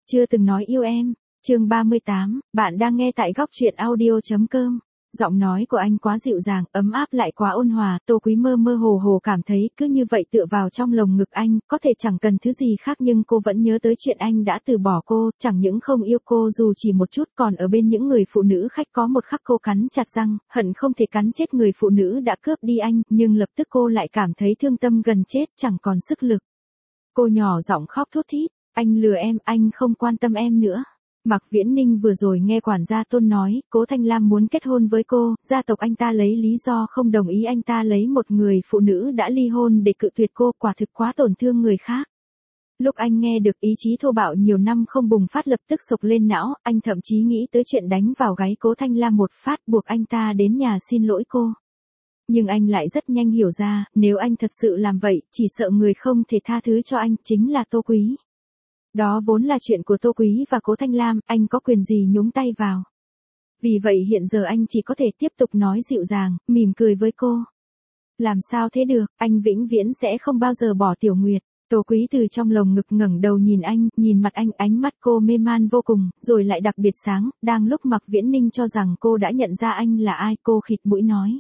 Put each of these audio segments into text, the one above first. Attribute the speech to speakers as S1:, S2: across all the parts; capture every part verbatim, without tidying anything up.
S1: Chưa từng nói yêu em, chương ba mươi tám, bạn đang nghe tại góc truyện audio.com. Giọng nói của anh quá dịu dàng, ấm áp lại quá ôn hòa, Tô Quý mơ mơ hồ hồ cảm thấy cứ như vậy tựa vào trong lồng ngực anh, có thể chẳng cần thứ gì khác nhưng cô vẫn nhớ tới chuyện anh đã từ bỏ cô, chẳng những không yêu cô dù chỉ một chút còn ở bên những người phụ nữ khách có một khắc cô cắn chặt răng, hận không thể cắn chết người phụ nữ đã cướp đi anh, nhưng lập tức cô lại cảm thấy thương tâm gần chết, chẳng còn sức lực. Cô nhỏ giọng khóc thút thít, anh lừa em, anh không quan tâm em nữa. Mạc Viễn Ninh vừa rồi nghe quản gia Tôn nói, Cố Thanh Lam muốn kết hôn với cô, gia tộc anh ta lấy lý do không đồng ý anh ta lấy một người phụ nữ đã ly hôn để cự tuyệt cô, quả thực quá tổn thương người khác. Lúc anh nghe được ý chí thô bạo nhiều năm không bùng phát lập tức sộc lên não, anh thậm chí nghĩ tới chuyện đánh vào gáy Cố Thanh Lam một phát buộc anh ta đến nhà xin lỗi cô. Nhưng anh lại rất nhanh hiểu ra, nếu anh thật sự làm vậy, chỉ sợ người không thể tha thứ cho anh chính là Tô Quý. Đó vốn là chuyện của Tô Quý và Cố Thanh Lam, anh có quyền gì nhúng tay vào. Vì vậy hiện giờ anh chỉ có thể tiếp tục nói dịu dàng, mỉm cười với cô. Làm sao thế được, anh vĩnh viễn sẽ không bao giờ bỏ Tiểu Nguyệt. Tô Quý từ trong lồng ngực ngẩng đầu nhìn anh, nhìn mặt anh, ánh mắt cô mê man vô cùng, rồi lại đặc biệt sáng, đang lúc Mạc Viễn Ninh cho rằng cô đã nhận ra anh là ai, cô khịt mũi nói.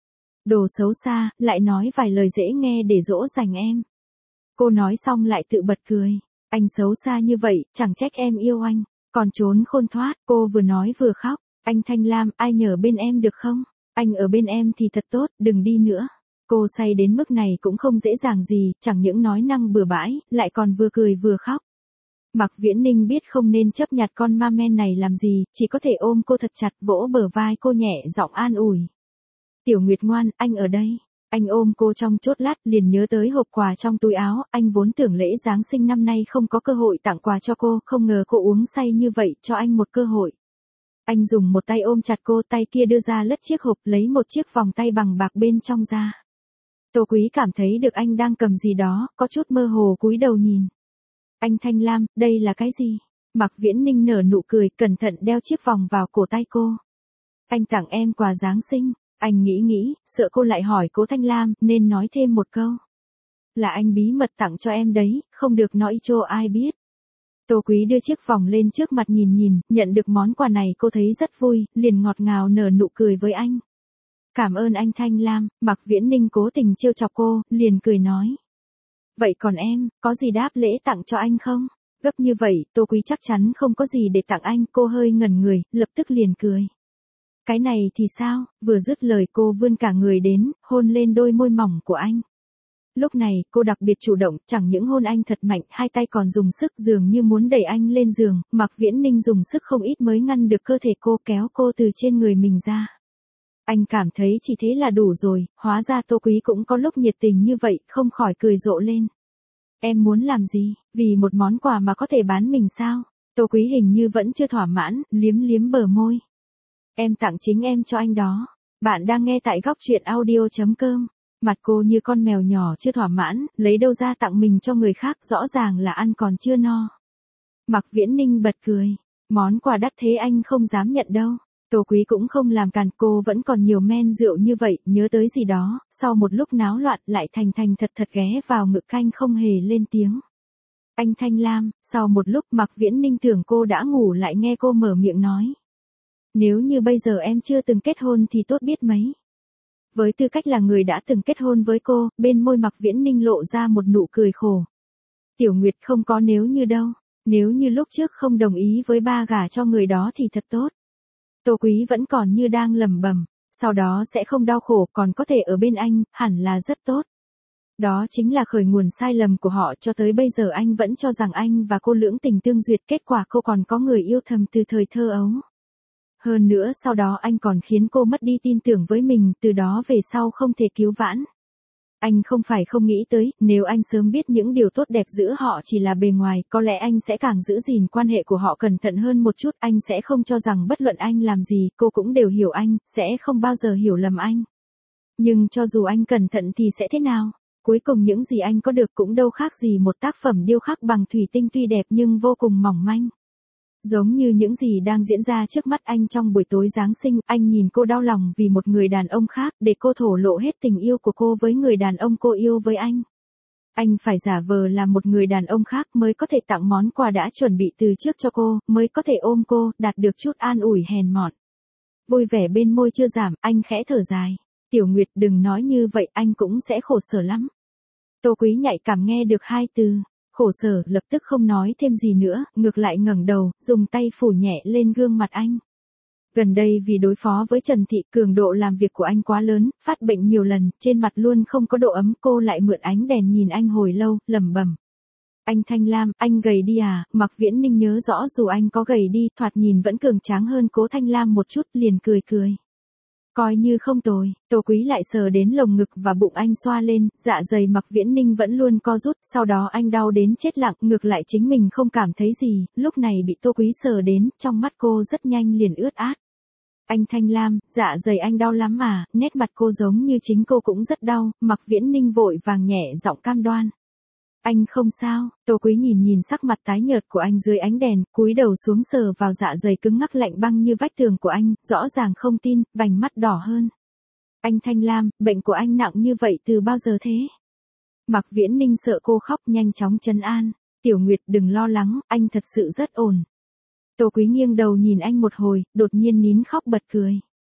S1: Đồ xấu xa, lại nói vài lời dễ nghe để dỗ dành em. Cô nói xong lại tự bật cười. Anh xấu xa như vậy, chẳng trách em yêu anh, còn trốn khôn thoát, cô vừa nói vừa khóc. Anh Thanh Lam, ai nhờ bên em được không? Anh ở bên em thì thật tốt, đừng đi nữa. Cô say đến mức này cũng không dễ dàng gì, chẳng những nói năng bừa bãi, lại còn vừa cười vừa khóc. Mạc Viễn Ninh biết không nên chấp nhặt con ma men này làm gì, chỉ có thể ôm cô thật chặt, vỗ bờ vai cô nhẹ giọng an ủi. Tiểu Nguyệt ngoan, anh ở đây. Anh ôm cô trong chốc lát liền nhớ tới hộp quà trong túi áo, anh vốn tưởng lễ Giáng sinh năm nay không có cơ hội tặng quà cho cô, không ngờ cô uống say như vậy, cho anh một cơ hội. Anh dùng một tay ôm chặt cô, tay kia đưa ra lất chiếc hộp, lấy một chiếc vòng tay bằng bạc bên trong ra. Tô Quý cảm thấy được anh đang cầm gì đó, có chút mơ hồ cúi đầu nhìn. Anh Thanh Lam, đây là cái gì? Mạc Viễn Ninh nở nụ cười, cẩn thận đeo chiếc vòng vào cổ tay cô. Anh tặng em quà Giáng sinh. Anh nghĩ nghĩ, sợ cô lại hỏi Cố Thanh Lam, nên nói thêm một câu. Là anh bí mật tặng cho em đấy, không được nói cho ai biết. Tô Quý đưa chiếc vòng lên trước mặt nhìn nhìn, nhận được món quà này cô thấy rất vui, liền ngọt ngào nở nụ cười với anh. Cảm ơn anh Thanh Lam, Mạc Viễn Ninh cố tình trêu chọc cô, liền cười nói. Vậy còn em, có gì đáp lễ tặng cho anh không? Gấp như vậy, Tô Quý chắc chắn không có gì để tặng anh, cô hơi ngẩn người, lập tức liền cười. Cái này thì sao, vừa dứt lời cô vươn cả người đến, hôn lên đôi môi mỏng của anh. Lúc này, cô đặc biệt chủ động, chẳng những hôn anh thật mạnh, hai tay còn dùng sức dường như muốn đẩy anh lên giường, Mạc Viễn Ninh dùng sức không ít mới ngăn được cơ thể cô kéo cô từ trên người mình ra. Anh cảm thấy chỉ thế là đủ rồi, hóa ra Tô Quý cũng có lúc nhiệt tình như vậy, không khỏi cười rộ lên. Em muốn làm gì, vì một món quà mà có thể bán mình sao? Tô Quý hình như vẫn chưa thỏa mãn, liếm liếm bờ môi. Em tặng chính em cho anh đó. Bạn đang nghe tại góc truyện audio.com. Mặt cô như con mèo nhỏ chưa thỏa mãn, lấy đâu ra tặng mình cho người khác, rõ ràng là ăn còn chưa no. Mạc Viễn Ninh bật cười. Món quà đắt thế anh không dám nhận đâu. Tô Quý cũng không làm càn, cô vẫn còn nhiều men rượu như vậy, nhớ tới gì đó, sau một lúc náo loạn lại thành thành thật thật ghé vào ngực anh không hề lên tiếng. Anh Thanh Lam, sau một lúc Mạc Viễn Ninh tưởng cô đã ngủ lại nghe cô mở miệng nói. Nếu như bây giờ em chưa từng kết hôn thì tốt biết mấy. Với tư cách là người đã từng kết hôn với cô, bên môi Mạc Viễn Ninh lộ ra một nụ cười khổ. Tiểu Nguyệt không có nếu như đâu, nếu như lúc trước không đồng ý với ba gả cho người đó thì thật tốt. Tô Quý vẫn còn như đang lẩm bẩm, sau đó sẽ không đau khổ, còn có thể ở bên anh, hẳn là rất tốt. Đó chính là khởi nguồn sai lầm của họ, cho tới bây giờ anh vẫn cho rằng anh và cô lưỡng tình tương duyệt, kết quả cô còn có người yêu thầm từ thời thơ ấu. Hơn nữa sau đó anh còn khiến cô mất đi tin tưởng với mình, từ đó về sau không thể cứu vãn. Anh không phải không nghĩ tới, nếu anh sớm biết những điều tốt đẹp giữa họ chỉ là bề ngoài, có lẽ anh sẽ càng giữ gìn quan hệ của họ cẩn thận hơn một chút, anh sẽ không cho rằng bất luận anh làm gì, cô cũng đều hiểu anh, sẽ không bao giờ hiểu lầm anh. Nhưng cho dù anh cẩn thận thì sẽ thế nào? Cuối cùng những gì anh có được cũng đâu khác gì một tác phẩm điêu khắc bằng thủy tinh tuy đẹp nhưng vô cùng mỏng manh. Giống như những gì đang diễn ra trước mắt anh trong buổi tối Giáng sinh, anh nhìn cô đau lòng vì một người đàn ông khác, để cô thổ lộ hết tình yêu của cô với người đàn ông cô yêu với anh. Anh phải giả vờ là một người đàn ông khác mới có thể tặng món quà đã chuẩn bị từ trước cho cô, mới có thể ôm cô, đạt được chút an ủi hèn mọn. Vui vẻ bên môi chưa giảm, anh khẽ thở dài. Tiểu Nguyệt đừng nói như vậy, anh cũng sẽ khổ sở lắm. Tô Quý nhạy cảm nghe được hai từ, khổ sở, lập tức không nói thêm gì nữa, ngược lại ngẩng đầu, dùng tay phủ nhẹ lên gương mặt anh. Gần đây vì đối phó với Trần Thị, cường độ làm việc của anh quá lớn, phát bệnh nhiều lần, trên mặt luôn không có độ ấm, cô lại mượn ánh đèn nhìn anh hồi lâu, lẩm bẩm. Anh Thanh Lam, anh gầy đi à? Mạc Viễn Ninh nhớ rõ dù anh có gầy đi, thoạt nhìn vẫn cường tráng hơn Cố Thanh Lam một chút, liền cười cười. Coi như không tồi. Tô Quý lại sờ đến lồng ngực và bụng anh xoa lên, dạ dày Mạc Viễn Ninh vẫn luôn co rút, sau đó anh đau đến chết lặng, ngược lại chính mình không cảm thấy gì, lúc này bị Tô Quý sờ đến, trong mắt cô rất nhanh liền ướt át. Anh Thanh Lam, dạ dày anh đau lắm mà, nét mặt cô giống như chính cô cũng rất đau, Mạc Viễn Ninh vội vàng nhẹ giọng cam đoan. Anh không sao. Tô Quý nhìn nhìn sắc mặt tái nhợt của anh dưới ánh đèn, cúi đầu xuống sờ vào dạ dày cứng ngắc lạnh băng như vách tường của anh, rõ ràng không tin, vành mắt đỏ hơn. Anh Thanh Lam, bệnh của anh nặng như vậy từ bao giờ thế? Mạc Viễn Ninh sợ cô khóc, nhanh chóng trấn an. Tiểu Nguyệt đừng lo lắng, anh thật sự rất ổn. Tô Quý nghiêng đầu nhìn anh một hồi, đột nhiên nín khóc bật cười.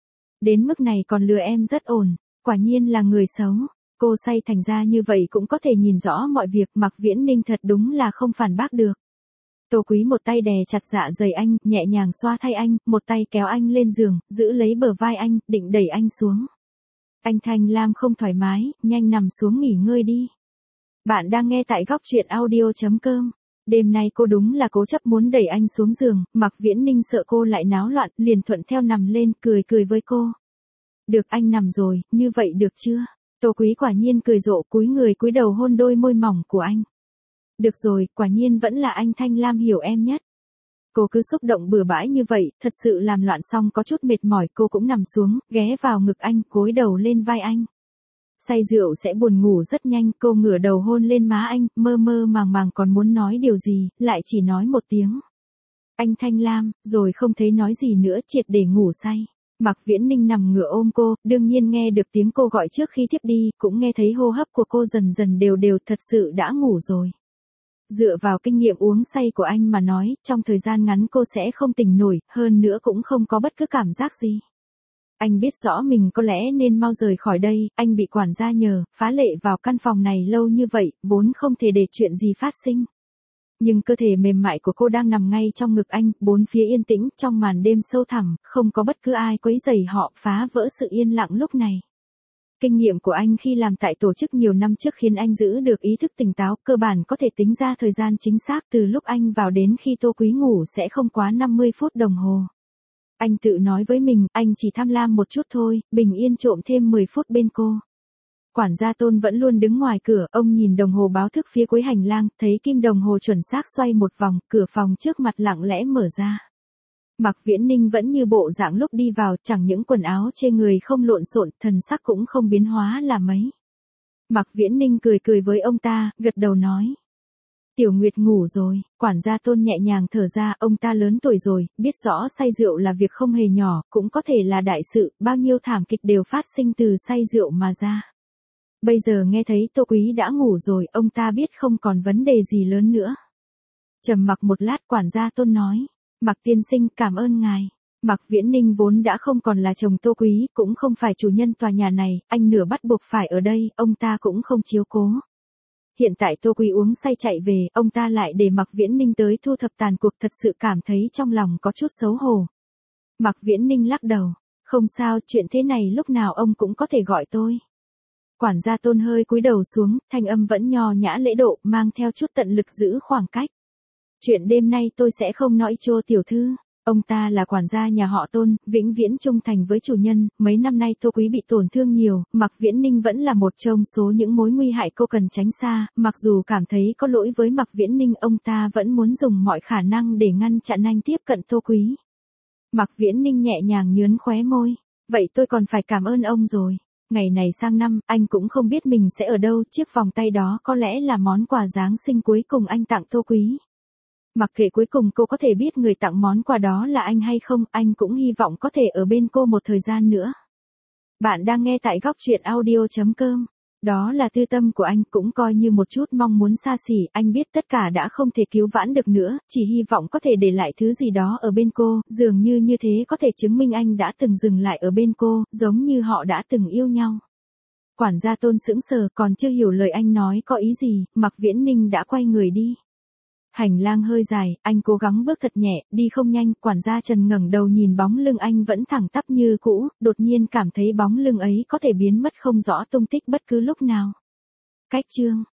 S1: Đến mức này còn lừa em rất ổn, quả nhiên là người xấu. Cô say thành ra như vậy cũng có thể nhìn rõ mọi việc, Mạc Viễn Ninh thật đúng là không phản bác được. Tô Quý một tay đè chặt dạ dày anh, nhẹ nhàng xoa thay anh, một tay kéo anh lên giường, giữ lấy bờ vai anh, định đẩy anh xuống. Anh Thanh Lam không thoải mái, nhanh nằm xuống nghỉ ngơi đi. Bạn đang nghe tại góc truyện audio chấm com. Đêm nay cô đúng là cố chấp muốn đẩy anh xuống giường, Mạc Viễn Ninh sợ cô lại náo loạn, liền thuận theo nằm lên, cười cười với cô. Được anh nằm rồi, như vậy được chưa? Tô Quý quả nhiên cười rộ, cúi người cúi đầu hôn đôi môi mỏng của anh. Được rồi, quả nhiên vẫn là anh Thanh Lam hiểu em nhất. Cô cứ xúc động bừa bãi như vậy, thật sự làm loạn xong có chút mệt mỏi, cô cũng nằm xuống, ghé vào ngực anh, gối đầu lên vai anh. Say rượu sẽ buồn ngủ rất nhanh, cô ngửa đầu hôn lên má anh, mơ mơ màng màng còn muốn nói điều gì, lại chỉ nói một tiếng. Anh Thanh Lam, rồi không thấy nói gì nữa, triệt để ngủ say. Mạc Viễn Ninh nằm ngửa ôm cô, đương nhiên nghe được tiếng cô gọi trước khi thiếp đi, cũng nghe thấy hô hấp của cô dần dần đều đều, thật sự đã ngủ rồi. Dựa vào kinh nghiệm uống say của anh mà nói, trong thời gian ngắn cô sẽ không tỉnh nổi, hơn nữa cũng không có bất cứ cảm giác gì. Anh biết rõ mình có lẽ nên mau rời khỏi đây, anh bị quản gia nhờ, phá lệ vào căn phòng này lâu như vậy, vốn không thể để chuyện gì phát sinh. Nhưng cơ thể mềm mại của cô đang nằm ngay trong ngực anh, bốn phía yên tĩnh, trong màn đêm sâu thẳm, không có bất cứ ai quấy rầy họ, phá vỡ sự yên lặng lúc này. Kinh nghiệm của anh khi làm tại tổ chức nhiều năm trước khiến anh giữ được ý thức tỉnh táo, cơ bản có thể tính ra thời gian chính xác từ lúc anh vào đến khi Tô Quý ngủ sẽ không quá năm mươi phút đồng hồ. Anh tự nói với mình, anh chỉ tham lam một chút thôi, bình yên trộm thêm mười phút bên cô. Quản gia Tôn vẫn luôn đứng ngoài cửa, ông nhìn đồng hồ báo thức phía cuối hành lang, thấy kim đồng hồ chuẩn xác xoay một vòng, cửa phòng trước mặt lặng lẽ mở ra. Mạc Viễn Ninh vẫn như bộ dạng lúc đi vào, chẳng những quần áo trên người không lộn xộn, thần sắc cũng không biến hóa là mấy. Mạc Viễn Ninh cười cười với ông ta, gật đầu nói. Tiểu Nguyệt ngủ rồi, quản gia Tôn nhẹ nhàng thở ra, ông ta lớn tuổi rồi, biết rõ say rượu là việc không hề nhỏ, cũng có thể là đại sự, bao nhiêu thảm kịch đều phát sinh từ say rượu mà ra. Bây giờ nghe thấy Tô Quý đã ngủ rồi, ông ta biết không còn vấn đề gì lớn nữa. Trầm mặc một lát, quản gia Tôn nói, Mạc tiên sinh, cảm ơn ngài. Mạc Viễn Ninh vốn đã không còn là chồng Tô Quý, cũng không phải chủ nhân tòa nhà này, anh nửa bắt buộc phải ở đây, ông ta cũng không chiếu cố. Hiện tại Tô Quý uống say chạy về, ông ta lại để Mạc Viễn Ninh tới thu thập tàn cuộc, thật sự cảm thấy trong lòng có chút xấu hổ. Mạc Viễn Ninh lắc đầu, không sao, chuyện thế này lúc nào ông cũng có thể gọi tôi. Quản gia Tôn hơi cúi đầu xuống, thanh âm vẫn nho nhã lễ độ, mang theo chút tận lực giữ khoảng cách. Chuyện đêm nay tôi sẽ không nói cho tiểu thư. Ông ta là quản gia nhà họ Tôn, vĩnh viễn trung thành với chủ nhân, mấy năm nay Tô Quý bị tổn thương nhiều, Mạc Viễn Ninh vẫn là một trong số những mối nguy hại cô cần tránh xa, mặc dù cảm thấy có lỗi với Mạc Viễn Ninh, ông ta vẫn muốn dùng mọi khả năng để ngăn chặn anh tiếp cận Tô Quý. Mạc Viễn Ninh nhẹ nhàng nhướn khóe môi, vậy tôi còn phải cảm ơn ông rồi. Ngày này sang năm, anh cũng không biết mình sẽ ở đâu, chiếc vòng tay đó có lẽ là món quà Giáng sinh cuối cùng anh tặng Tô Quý. Mặc kệ cuối cùng cô có thể biết người tặng món quà đó là anh hay không, anh cũng hy vọng có thể ở bên cô một thời gian nữa. Bạn đang nghe tại góc truyện audio chấm com. Đó là tư tâm của anh, cũng coi như một chút mong muốn xa xỉ, anh biết tất cả đã không thể cứu vãn được nữa, chỉ hy vọng có thể để lại thứ gì đó ở bên cô, dường như như thế có thể chứng minh anh đã từng dừng lại ở bên cô, giống như họ đã từng yêu nhau. Quản gia Tôn sững sờ, còn chưa hiểu lời anh nói có ý gì, Mạc Viễn Ninh đã quay người đi. Hành lang hơi dài, anh cố gắng bước thật nhẹ, đi không nhanh, quản gia Trần ngẩng đầu nhìn bóng lưng anh vẫn thẳng tắp như cũ, đột nhiên cảm thấy bóng lưng ấy có thể biến mất không rõ tung tích bất cứ lúc nào. Cách chương